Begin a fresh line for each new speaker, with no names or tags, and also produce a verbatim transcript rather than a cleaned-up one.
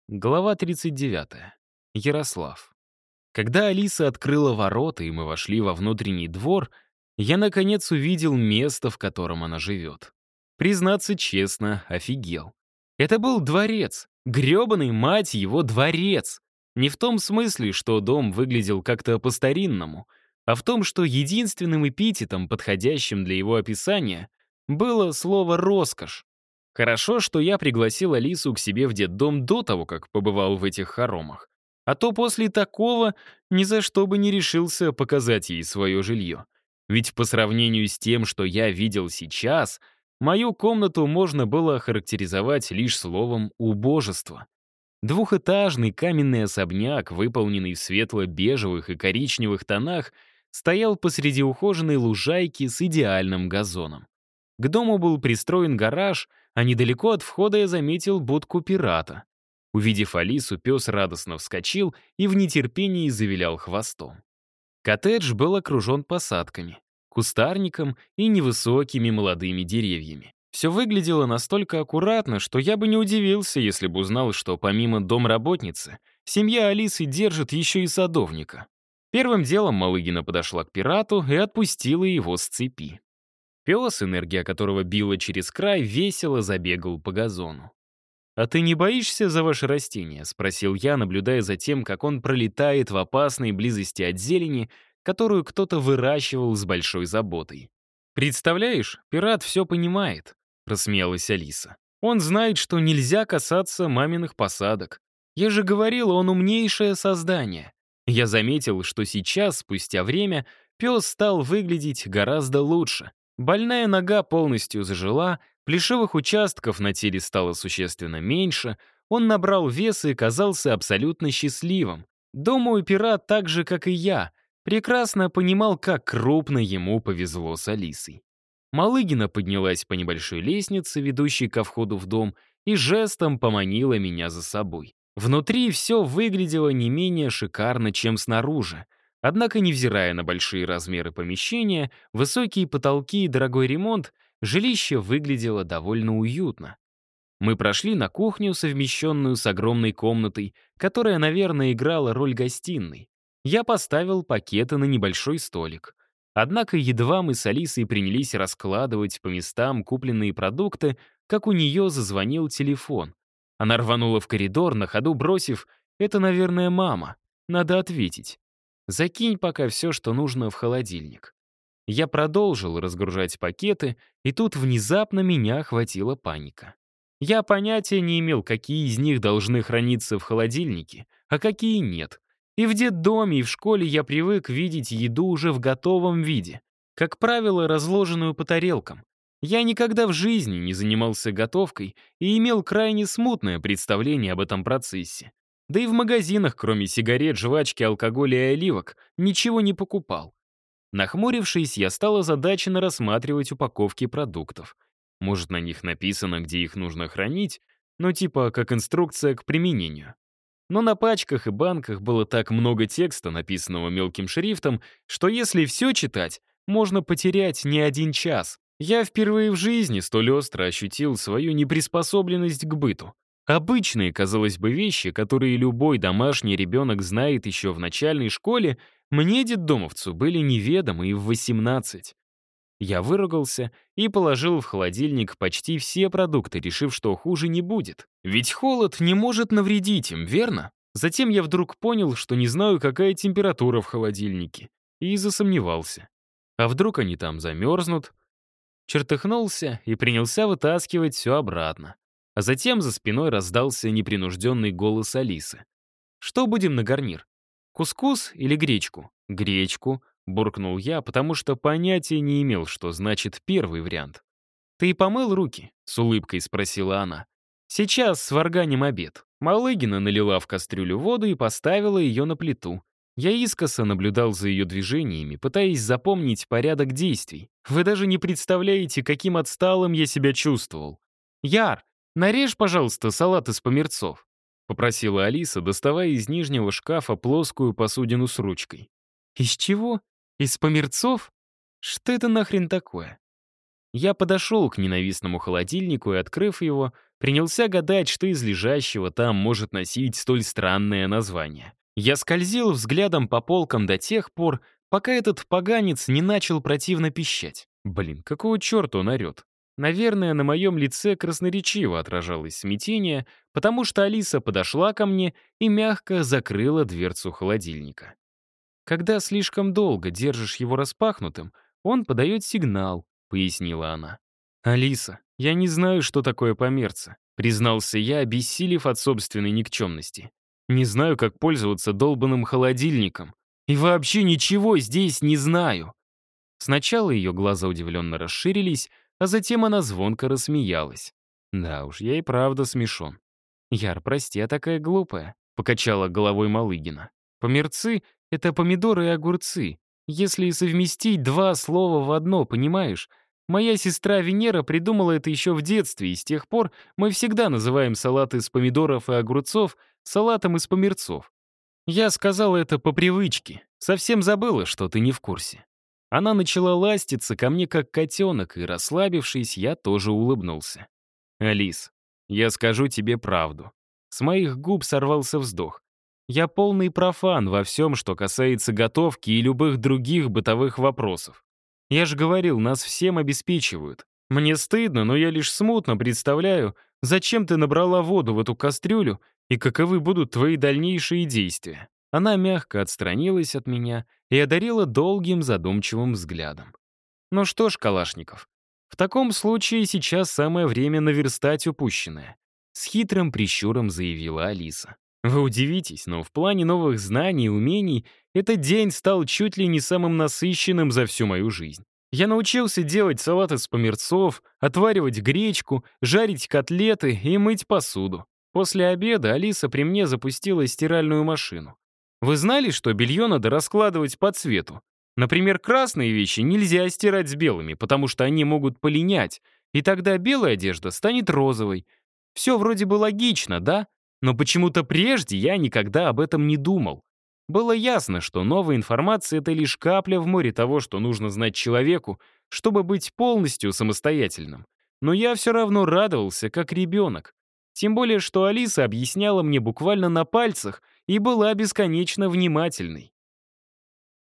Глава тридцать девятая. Ярослав. Когда Алиса открыла ворота, и мы вошли во внутренний двор, я, наконец, увидел место, в котором она живет. Признаться честно, офигел. Это был дворец. Грёбаный, мать его, дворец. Не в том смысле, что дом выглядел как-то по-старинному, а в том, что единственным эпитетом, подходящим для его описания, было слово «роскошь». Хорошо, что я пригласил Алису к себе в детдом до того, как побывал в этих хоромах. А то после такого ни за что бы не решился показать ей свое жилье. Ведь по сравнению с тем, что я видел сейчас, мою комнату можно было охарактеризовать лишь словом «убожество». Двухэтажный каменный особняк, выполненный в светло-бежевых и коричневых тонах, стоял посреди ухоженной лужайки с идеальным газоном. К дому был пристроен гараж, а недалеко от входа я заметил будку пирата. Увидев Алису, пес радостно вскочил и в нетерпении завилял хвостом. Коттедж был окружен посадками, кустарником и невысокими молодыми деревьями. Все выглядело настолько аккуратно, что я бы не удивился, если бы узнал, что помимо домработницы, семья Алисы держит еще и садовника. Первым делом Малыгина подошла к пирату и отпустила его с цепи. Пес, энергия которого била через край, весело забегал по газону. «А ты не боишься за ваши растения?» — спросил я, наблюдая за тем, как он пролетает в опасной близости от зелени, которую кто-то выращивал с большой заботой. «Представляешь, пират все понимает», — рассмеялась Алиса. «Он знает, что нельзя касаться маминых посадок. Я же говорила, он умнейшее создание». Я заметил, что сейчас, спустя время, пес стал выглядеть гораздо лучше. Больная нога полностью зажила, плешивых участков на теле стало существенно меньше, он набрал вес и казался абсолютно счастливым. Думаю, пират, так же, как и я, прекрасно понимал, как крупно ему повезло с Алисой. Малыгина поднялась по небольшой лестнице, ведущей ко входу в дом, и жестом поманила меня за собой. Внутри все выглядело не менее шикарно, чем снаружи. Однако, невзирая на большие размеры помещения, высокие потолки и дорогой ремонт, жилище выглядело довольно уютно. Мы прошли на кухню, совмещенную с огромной комнатой, которая, наверное, играла роль гостиной. Я поставил пакеты на небольшой столик. Однако едва мы с Алисой принялись раскладывать по местам купленные продукты, как у нее зазвонил телефон. Она рванула в коридор, на ходу бросив: «Это, наверное, мама. Надо ответить. Закинь пока все, что нужно, в холодильник». Я продолжил разгружать пакеты, и тут внезапно меня охватила паника. Я понятия не имел, какие из них должны храниться в холодильнике, а какие нет. И в детдоме, и в школе я привык видеть еду уже в готовом виде, как правило, разложенную по тарелкам. Я никогда в жизни не занимался готовкой и имел крайне смутное представление об этом процессе. Да и в магазинах, кроме сигарет, жвачки, алкоголя и оливок, ничего не покупал. Нахмурившись, я стал озадаченно рассматривать упаковки продуктов. Может, на них написано, где их нужно хранить, ну типа как инструкция к применению. Но на пачках и банках было так много текста, написанного мелким шрифтом, что если все читать, можно потерять не один час. Я впервые в жизни столь остро ощутил свою неприспособленность к быту. Обычные, казалось бы, вещи, которые любой домашний ребенок знает еще в начальной школе, мне, детдомовцу, были неведомы и в восемнадцать. Я выругался и положил в холодильник почти все продукты, решив, что хуже не будет. Ведь холод не может навредить им, верно? Затем я вдруг понял, что не знаю, какая температура в холодильнике, и засомневался. А вдруг они там замерзнут? Чертыхнулся и принялся вытаскивать все обратно. А затем за спиной раздался непринужденный голос Алисы. «Что будем на гарнир? Кускус или гречку?» «Гречку», — буркнул я, потому что понятия не имел, что значит первый вариант. «Ты помыл руки?» — с улыбкой спросила она. «Сейчас сварганим обед». Малыгина налила в кастрюлю воду и поставила ее на плиту. Я искоса наблюдал за ее движениями, пытаясь запомнить порядок действий. Вы даже не представляете, каким отсталым я себя чувствовал. «Яр, нарежь, пожалуйста, салат из померцов», — попросила Алиса, доставая из нижнего шкафа плоскую посудину с ручкой. «Из чего? Из померцов? Что это нахрен такое?» Я подошел к ненавистному холодильнику и, открыв его, Принялся гадать, что из лежащего там может носить столь странное название. Я скользил взглядом по полкам до тех пор, пока этот поганец не начал противно пищать. Блин, какого черта он орет? Наверное, на моем лице красноречиво отражалось смятение, потому что Алиса подошла ко мне и мягко закрыла дверцу холодильника. «Когда слишком долго держишь его распахнутым, он подает сигнал», — пояснила она. «Алиса, я не знаю, что такое померца», — признался я, обессилев от собственной никчемности. «Не знаю, как пользоваться долбанным холодильником. И вообще ничего здесь не знаю». Сначала ее глаза удивленно расширились, а затем она звонко рассмеялась. Да уж, я и правда смешон. «Яр, прости, я такая глупая», — покачала головой Малыгина. «Померцы — это помидоры и огурцы. Если совместить два слова в одно, понимаешь? Моя сестра Венера придумала это еще в детстве, и с тех пор мы всегда называем салат из помидоров и огурцов салатом из померцов. Я сказала это по привычке. Совсем забыла, что ты не в курсе». Она начала ластиться ко мне как котенок, и, расслабившись, я тоже улыбнулся. «Алис, я скажу тебе правду». С моих губ сорвался вздох. Я полный профан во всем, что касается готовки и любых других бытовых вопросов. Я же говорил, нас всем обеспечивают. Мне стыдно, но я лишь смутно представляю, зачем ты набрала воду в эту кастрюлю и каковы будут твои дальнейшие действия. Она мягко отстранилась от меня и одарила долгим задумчивым взглядом. Ну что ж, Калашников, в таком случае сейчас самое время наверстать упущенное. С хитрым прищуром заявила Алиса. Вы удивитесь, но в плане новых знаний и умений этот день стал чуть ли не самым насыщенным за всю мою жизнь. Я научился делать салат из померцов, отваривать гречку, жарить котлеты и мыть посуду. После обеда Алиса при мне запустила стиральную машину. Вы знали, что белье надо раскладывать по цвету? Например, красные вещи нельзя стирать с белыми, потому что они могут полинять, и тогда белая одежда станет розовой. Все вроде бы логично, да? Но почему-то прежде я никогда об этом не думал. Было ясно, что новая информация — это лишь капля в море того, что нужно знать человеку, чтобы быть полностью самостоятельным. Но я все равно радовался, как ребенок. Тем более, что Алиса объясняла мне буквально на пальцах и была бесконечно внимательной.